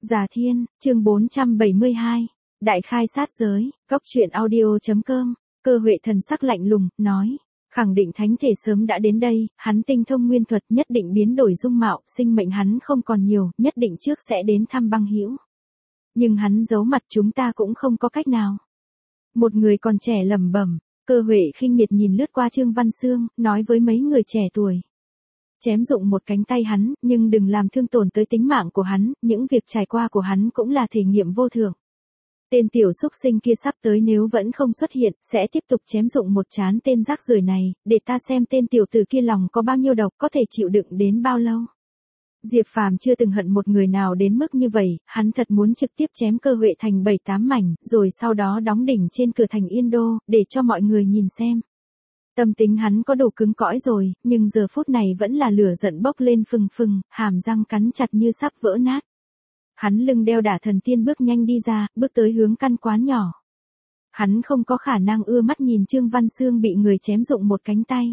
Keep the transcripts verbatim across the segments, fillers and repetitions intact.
Già Thiên, chương bốn trăm bảy mươi hai. Đại khai sát giới, góc truyện audio.com. Cơ Huệ thần sắc lạnh lùng, nói. Khẳng định thánh thể sớm đã đến đây, hắn tinh thông nguyên thuật nhất định biến đổi dung mạo, sinh mệnh hắn không còn nhiều, nhất định trước sẽ đến thăm băng hữu. Nhưng hắn giấu mặt chúng ta cũng không có cách nào. Một người còn trẻ lẩm bẩm, Cơ Huệ khinh miệt nhìn lướt qua Trương Văn Xương, nói với mấy người trẻ tuổi. Chém dụng một cánh tay hắn, nhưng đừng làm thương tổn tới tính mạng của hắn, những việc trải qua của hắn cũng là thể nghiệm vô thượng. Tên tiểu xúc sinh kia sắp tới nếu vẫn không xuất hiện, sẽ tiếp tục chém dụng một chán tên rác rưởi này, để ta xem tên tiểu tử kia lòng có bao nhiêu độc, có thể chịu đựng đến bao lâu. Diệp Phàm chưa từng hận một người nào đến mức như vậy, hắn thật muốn trực tiếp chém Cơ Huệ thành bảy tám mảnh, rồi sau đó đóng đỉnh trên cửa thành Yên Đô, để cho mọi người nhìn xem. Tâm tính hắn có đủ cứng cỏi rồi, nhưng giờ phút này vẫn là lửa giận bốc lên phừng phừng, hàm răng cắn chặt như sắp vỡ nát. Hắn lưng đeo đả thần tiên bước nhanh đi ra, bước tới hướng căn quán nhỏ. Hắn không có khả năng ưa mắt nhìn Trương Văn Xương bị người chém dụng một cánh tay.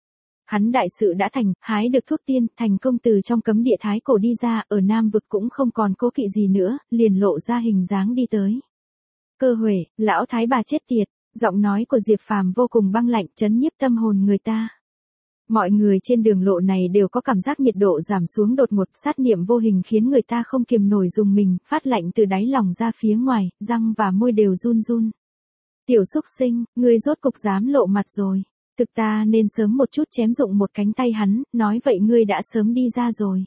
Hắn đại sự đã thành, hái được thuốc tiên, thành công từ trong cấm địa thái cổ đi ra, ở Nam vực cũng không còn cố kỵ gì nữa, liền lộ ra hình dáng đi tới. Cơ Huệ, lão thái bà chết tiệt. Giọng nói của Diệp Phàm vô cùng băng lạnh, chấn nhiếp tâm hồn người ta. Mọi người trên đường lộ này đều có cảm giác nhiệt độ giảm xuống đột ngột, sát niệm vô hình khiến người ta không kiềm nổi dùng mình, phát lạnh từ đáy lòng ra phía ngoài, răng và môi đều run run. Tiểu xúc sinh, ngươi rốt cục dám lộ mặt rồi. Thực ta nên sớm một chút chém dụng một cánh tay hắn, nói vậy ngươi đã sớm đi ra rồi.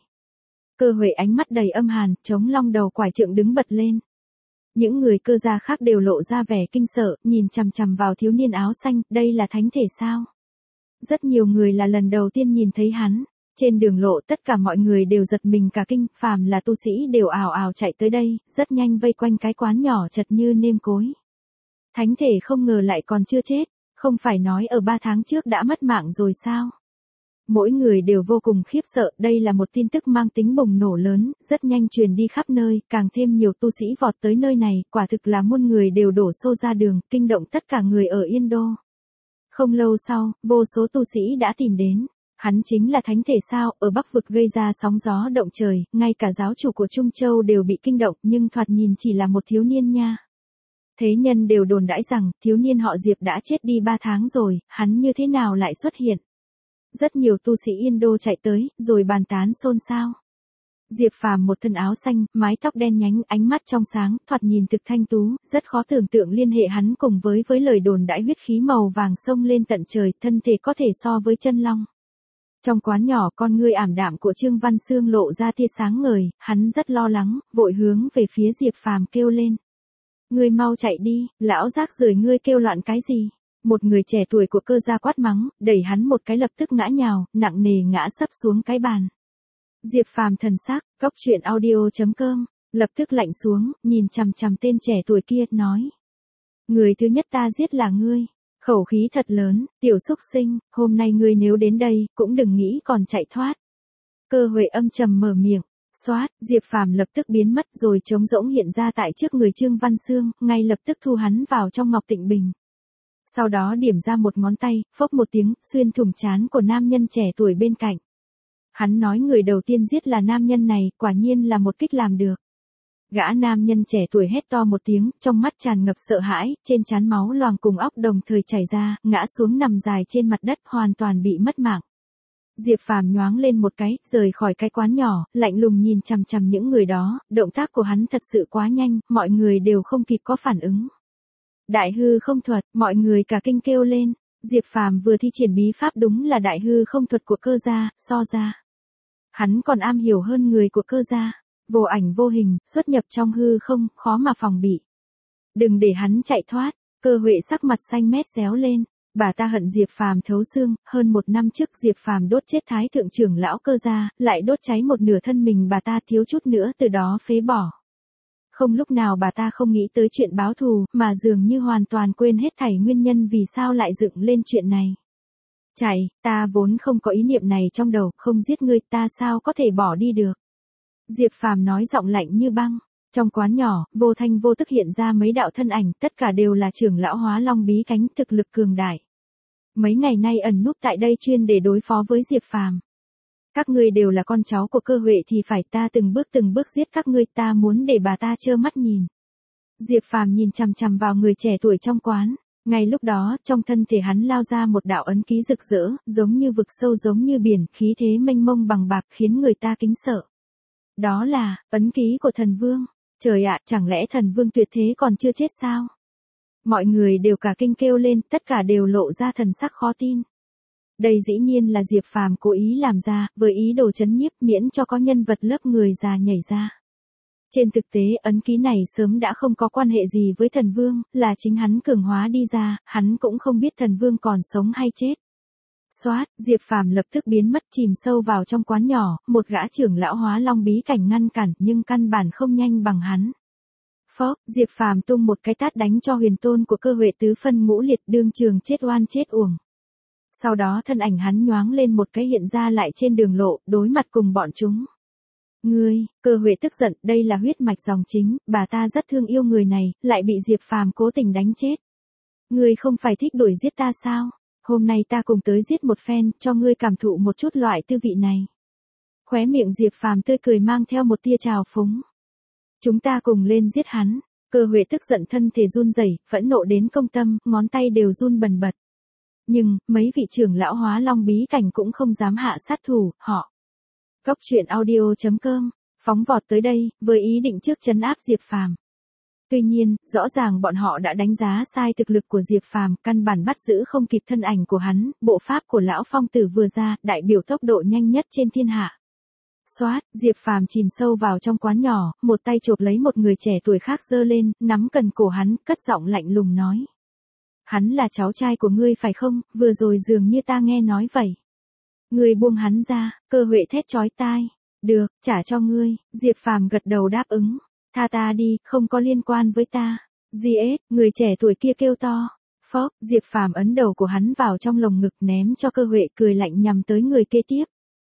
Cơ Huệ ánh mắt đầy âm hàn, chống long đầu quải trượng đứng bật lên. Những người Cơ gia khác đều lộ ra vẻ kinh sợ, nhìn chằm chằm vào thiếu niên áo xanh, đây là thánh thể sao? Rất nhiều người là lần đầu tiên nhìn thấy hắn. Trên đường lộ tất cả mọi người đều giật mình cả kinh, phàm là tu sĩ đều ào ào chạy tới đây, rất nhanh vây quanh cái quán nhỏ chật như nêm cối. Thánh thể không ngờ lại còn chưa chết, không phải nói ở ba tháng trước đã mất mạng rồi sao? Mỗi người đều vô cùng khiếp sợ, đây là một tin tức mang tính bùng nổ lớn, rất nhanh truyền đi khắp nơi, càng thêm nhiều tu sĩ vọt tới nơi này, quả thực là muôn người đều đổ xô ra đường, kinh động tất cả người ở Yên Đô. Không lâu sau, vô số tu sĩ đã tìm đến, hắn chính là thánh thể sao, ở Bắc vực gây ra sóng gió động trời, ngay cả giáo chủ của Trung Châu đều bị kinh động, nhưng thoạt nhìn chỉ là một thiếu niên nha. Thế nhân đều đồn đãi rằng, thiếu niên họ Diệp đã chết đi ba tháng rồi, hắn như thế nào lại xuất hiện? Rất nhiều tu sĩ Yên Đô chạy tới, rồi bàn tán xôn xao. Diệp Phàm một thân áo xanh, mái tóc đen nhánh, ánh mắt trong sáng, thoạt nhìn thực thanh tú, rất khó tưởng tượng liên hệ hắn cùng với với lời đồn đãi huyết khí màu vàng sông lên tận trời, thân thể có thể so với chân long. Trong quán nhỏ con ngươi ảm đạm của Trương Văn Xương lộ ra tia sáng ngời, hắn rất lo lắng, vội hướng về phía Diệp Phàm kêu lên. Ngươi mau chạy đi, lão rác rưởi ngươi kêu loạn cái gì? Một người trẻ tuổi của Cơ gia quát mắng, đẩy hắn một cái lập tức ngã nhào, nặng nề ngã sấp xuống cái bàn. Diệp Phàm thần sắc, góc truyện audio.com, lập tức lạnh xuống, nhìn chằm chằm tên trẻ tuổi kia, nói. Người thứ nhất ta giết là ngươi. Khẩu khí thật lớn, tiểu xúc sinh, hôm nay ngươi nếu đến đây, cũng đừng nghĩ còn chạy thoát. Cơ Huệ âm trầm mở miệng. Xoát, Diệp Phàm lập tức biến mất rồi trống rỗng hiện ra tại trước người Trương Văn Xương, ngay lập tức thu hắn vào trong Ngọc Tịnh Bình. Sau đó điểm ra một ngón tay, phốc một tiếng, xuyên thủng trán của nam nhân trẻ tuổi bên cạnh. Hắn nói người đầu tiên giết là nam nhân này, quả nhiên là một kích làm được. Gã nam nhân trẻ tuổi hét to một tiếng, trong mắt tràn ngập sợ hãi, trên trán máu loang cùng óc đồng thời chảy ra, ngã xuống nằm dài trên mặt đất, hoàn toàn bị mất mạng. Diệp Phàm nhoáng lên một cái, rời khỏi cái quán nhỏ, lạnh lùng nhìn chằm chằm những người đó, động tác của hắn thật sự quá nhanh, mọi người đều không kịp có phản ứng. Đại hư không thuật, mọi người cả kinh kêu lên, Diệp Phàm vừa thi triển bí pháp đúng là đại hư không thuật của Cơ gia, so ra. Hắn còn am hiểu hơn người của Cơ gia, vô ảnh vô hình, xuất nhập trong hư không, khó mà phòng bị. Đừng để hắn chạy thoát, Cơ Huệ sắc mặt xanh mét réo lên. Bà ta hận Diệp Phàm thấu xương, hơn một năm trước Diệp Phàm đốt chết thái thượng trưởng lão Cơ gia, lại đốt cháy một nửa thân mình bà ta thiếu chút nữa từ đó phế bỏ. Không lúc nào bà ta không nghĩ tới chuyện báo thù, mà dường như hoàn toàn quên hết thảy nguyên nhân vì sao lại dựng lên chuyện này. Chạy, ta vốn không có ý niệm này trong đầu, không giết ngươi, ta sao có thể bỏ đi được. Diệp Phàm nói giọng lạnh như băng. Trong quán nhỏ, vô thanh vô tức hiện ra mấy đạo thân ảnh, tất cả đều là trưởng lão Hóa Long bí cánh, thực lực cường đại. Mấy ngày nay ẩn núp tại đây chuyên để đối phó với Diệp Phàm. Các ngươi đều là con cháu của Cơ Huệ thì phải ta từng bước từng bước giết các ngươi, ta muốn để bà ta trơ mắt nhìn. Diệp Phàm nhìn chằm chằm vào người trẻ tuổi trong quán. Ngay lúc đó, trong thân thể hắn lao ra một đạo ấn ký rực rỡ, giống như vực sâu giống như biển, khí thế mênh mông bằng bạc khiến người ta kính sợ. Đó là, ấn ký của thần vương. Trời ạ, chẳng lẽ thần vương tuyệt thế còn chưa chết sao? Mọi người đều cả kinh kêu lên, tất cả đều lộ ra thần sắc khó tin. Đây dĩ nhiên là Diệp Phàm cố ý làm ra, với ý đồ chấn nhiếp miễn cho có nhân vật lớp người già nhảy ra. Trên thực tế ấn ký này sớm đã không có quan hệ gì với thần vương, là chính hắn cường hóa đi ra, hắn cũng không biết thần vương còn sống hay chết. Xoát, Diệp Phàm lập tức biến mất chìm sâu vào trong quán nhỏ, một gã trưởng lão hóa long bí cảnh ngăn cản nhưng căn bản không nhanh bằng hắn. Phốc, Diệp Phàm tung một cái tát đánh cho huyền tôn của Cơ Huệ tứ phân ngũ liệt, đương trường chết oan chết uổng. Sau đó thân ảnh hắn nhoáng lên một cái hiện ra lại trên đường lộ, đối mặt cùng bọn chúng. Ngươi, Cơ Huệ tức giận, đây là huyết mạch dòng chính, bà ta rất thương yêu người này, lại bị Diệp Phàm cố tình đánh chết. Ngươi không phải thích đuổi giết ta sao? Hôm nay ta cùng tới giết một phen, cho ngươi cảm thụ một chút loại tư vị này. Khóe miệng Diệp Phàm tươi cười mang theo một tia trào phúng. Chúng ta cùng lên giết hắn. Cơ Huệ tức giận thân thể run rẩy, phẫn nộ đến công tâm, ngón tay đều run bần bật. Nhưng, mấy vị trưởng lão hóa long bí cảnh cũng không dám hạ sát thủ, họ. Cốc truyện audio chấm com, phóng vọt tới đây, với ý định trước trấn áp Diệp Phàm. Tuy nhiên, rõ ràng bọn họ đã đánh giá sai thực lực của Diệp Phàm, căn bản bắt giữ không kịp thân ảnh của hắn, bộ pháp của lão phong tử vừa ra, đại biểu tốc độ nhanh nhất trên thiên hạ. Xoát, Diệp Phàm chìm sâu vào trong quán nhỏ, một tay chộp lấy một người trẻ tuổi khác giơ lên, nắm cần cổ hắn, cất giọng lạnh lùng nói. Hắn là cháu trai của ngươi phải không, vừa rồi dường như ta nghe nói vậy. Ngươi buông hắn ra, Cơ Huệ thét chói tai. Được, trả cho ngươi, Diệp Phàm gật đầu đáp ứng. Tha ta đi, không có liên quan với ta. giê ét, người trẻ tuổi kia kêu to. Phốc, Diệp Phàm ấn đầu của hắn vào trong lồng ngực ném cho Cơ Huệ cười lạnh nhằm tới người kế tiếp.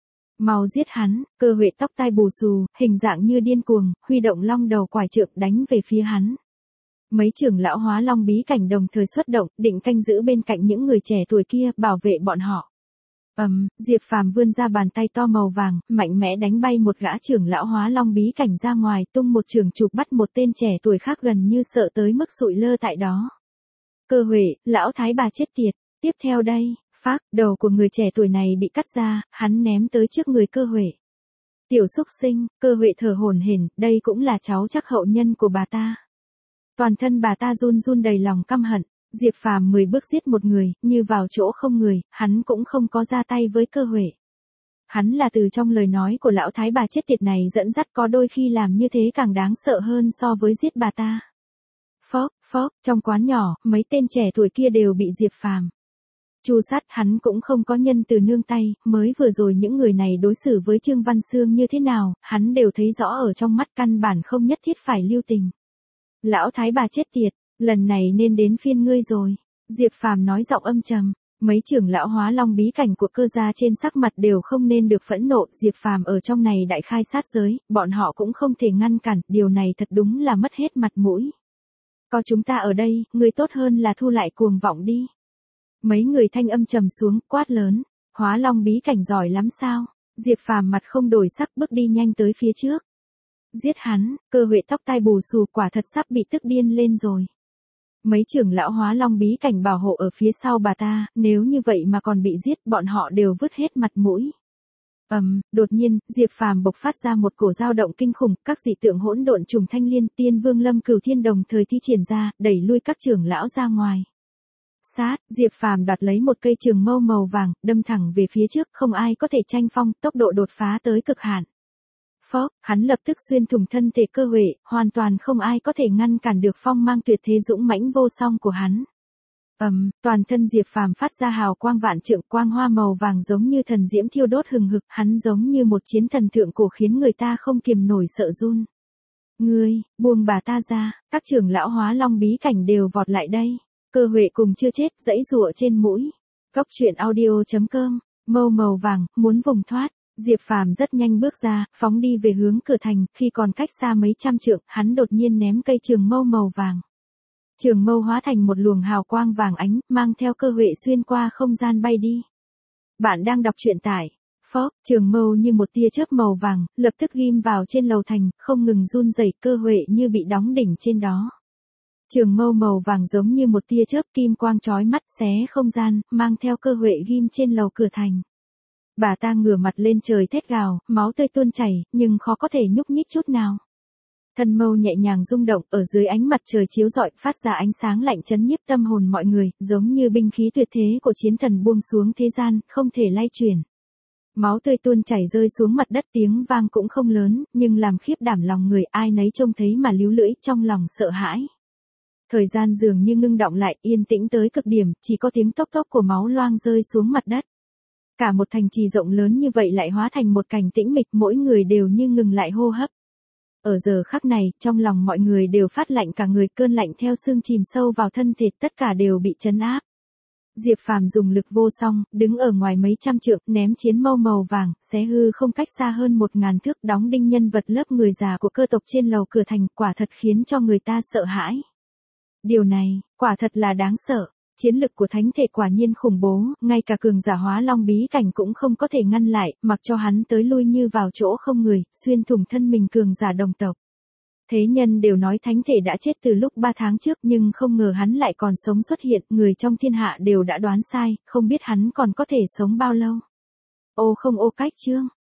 Mau giết hắn, Cơ Huệ tóc tai bù xù, hình dạng như điên cuồng, huy động long đầu quải trượng đánh về phía hắn. Mấy trưởng lão hóa long bí cảnh đồng thời xuất động, định canh giữ bên cạnh những người trẻ tuổi kia, bảo vệ bọn họ. Ầm, um, Diệp Phàm vươn ra bàn tay to màu vàng, mạnh mẽ đánh bay một gã trưởng lão hóa long bí cảnh ra ngoài, tung một trường chụp bắt một tên trẻ tuổi khác gần như sợ tới mức sụi lơ tại đó. Cơ Huệ, lão thái bà chết tiệt, tiếp theo đây, phác, đầu của người trẻ tuổi này bị cắt ra, hắn ném tới trước người Cơ Huệ. Tiểu xúc sinh, Cơ Huệ thở hổn hển, đây cũng là cháu chắc hậu nhân của bà ta. Toàn thân bà ta run run đầy lòng căm hận. Diệp Phàm mười bước giết một người, như vào chỗ không người, hắn cũng không có ra tay với Cơ Huệ. Hắn là từ trong lời nói của lão thái bà chết tiệt này dẫn dắt, có đôi khi làm như thế càng đáng sợ hơn so với giết bà ta. Phốc, phốc, trong quán nhỏ, mấy tên trẻ tuổi kia đều bị Diệp Phàm chu sát, hắn cũng không có nhân từ nương tay, mới vừa rồi những người này đối xử với Trương Văn Xương như thế nào, hắn đều thấy rõ ở trong mắt, căn bản không nhất thiết phải lưu tình. Lão thái bà chết tiệt, lần này nên đến phiên ngươi rồi. Diệp Phàm nói giọng âm trầm. Mấy trưởng lão hóa long bí cảnh của Cơ gia trên sắc mặt đều không nên được phẫn nộ. Diệp Phàm ở trong này đại khai sát giới, bọn họ cũng không thể ngăn cản, điều này thật đúng là mất hết mặt mũi. Có chúng ta ở đây, ngươi tốt hơn là thu lại cuồng vọng đi. Mấy người thanh âm trầm xuống, quát lớn. Hóa long bí cảnh giỏi lắm sao? Diệp Phàm mặt không đổi sắc, bước đi nhanh tới phía trước. Giết hắn, Cơ Huệ tóc tai bù xù, quả thật sắp bị tức điên lên rồi. Mấy trưởng lão hóa long bí cảnh bảo hộ ở phía sau bà ta, nếu như vậy mà còn bị giết, bọn họ đều vứt hết mặt mũi. Ầm, um, đột nhiên, Diệp Phàm bộc phát ra một cổ dao động kinh khủng, các dị tượng hỗn độn trùng thanh liên, Tiên Vương Lâm Cửu Thiên đồng thời thi triển ra, đẩy lui các trưởng lão ra ngoài. Sát, Diệp Phàm đoạt lấy một cây trường mâu màu vàng, đâm thẳng về phía trước, không ai có thể tranh phong, tốc độ đột phá tới cực hạn. Phốc, hắn lập tức xuyên thủng thân thể Cơ Huệ, hoàn toàn không ai có thể ngăn cản được phong mang tuyệt thế dũng mãnh vô song của hắn. Ầm, um, toàn thân Diệp Phàm phát ra hào quang vạn trượng, quang hoa màu vàng giống như thần diễm thiêu đốt hừng hực, hắn giống như một chiến thần thượng cổ khiến người ta không kiềm nổi sợ run. Ngươi, buông bà ta ra, các trưởng lão hóa long bí cảnh đều vọt lại đây. Cơ Huệ cùng chưa chết, giãy giụa trên mũi. Cốc truyện audio chấm com, mâu màu vàng, muốn vùng thoát. Diệp Phàm rất nhanh bước ra, phóng đi về hướng cửa thành, khi còn cách xa mấy trăm trượng, hắn đột nhiên ném cây trường mâu màu vàng. Trường mâu hóa thành một luồng hào quang vàng ánh, mang theo Cơ Huệ xuyên qua không gian bay đi. Bạn đang đọc truyện tại Phốc, trường mâu như một tia chớp màu vàng, lập tức ghim vào trên lầu thành, không ngừng run rẩy, Cơ Huệ như bị đóng đỉnh trên đó. Trường mâu màu vàng giống như một tia chớp kim quang chói mắt xé không gian, mang theo Cơ Huệ ghim trên lầu cửa thành. Bà ta ngửa mặt lên trời thét gào, máu tươi tuôn chảy, nhưng khó có thể nhúc nhích chút nào. Thân mâu nhẹ nhàng rung động, ở dưới ánh mặt trời chiếu rọi, phát ra ánh sáng lạnh chấn nhiếp tâm hồn mọi người, giống như binh khí tuyệt thế của chiến thần buông xuống thế gian, không thể lay chuyển. Máu tươi tuôn chảy rơi xuống mặt đất, tiếng vang cũng không lớn, nhưng làm khiếp đảm lòng người, ai nấy trông thấy mà líu lưỡi, trong lòng sợ hãi. Thời gian dường như ngưng đọng lại, yên tĩnh tới cực điểm, chỉ có tiếng tốc tốc của máu loang rơi xuống mặt đất. Cả một thành trì rộng lớn như vậy lại hóa thành một cảnh tĩnh mịch, mỗi người đều như ngừng lại hô hấp. Ở giờ khắc này, trong lòng mọi người đều phát lạnh cả người, cơn lạnh theo xương chìm sâu vào thân thịt, tất cả đều bị trấn áp. Diệp Phàm dùng lực vô song, đứng ở ngoài mấy trăm trượng, ném chiến mâu màu vàng, xé hư không cách xa hơn một ngàn thước, đóng đinh nhân vật lớp người già của cơ tộc trên lầu cửa thành, quả thật khiến cho người ta sợ hãi. Điều này, quả thật là đáng sợ. Chiến lực của thánh thể quả nhiên khủng bố, ngay cả cường giả hóa long bí cảnh cũng không có thể ngăn lại, mặc cho hắn tới lui như vào chỗ không người, xuyên thủng thân mình cường giả đồng tộc. Thế nhân đều nói thánh thể đã chết từ lúc ba tháng trước, nhưng không ngờ hắn lại còn sống xuất hiện, người trong thiên hạ đều đã đoán sai, không biết hắn còn có thể sống bao lâu. Ô không ô cách chương.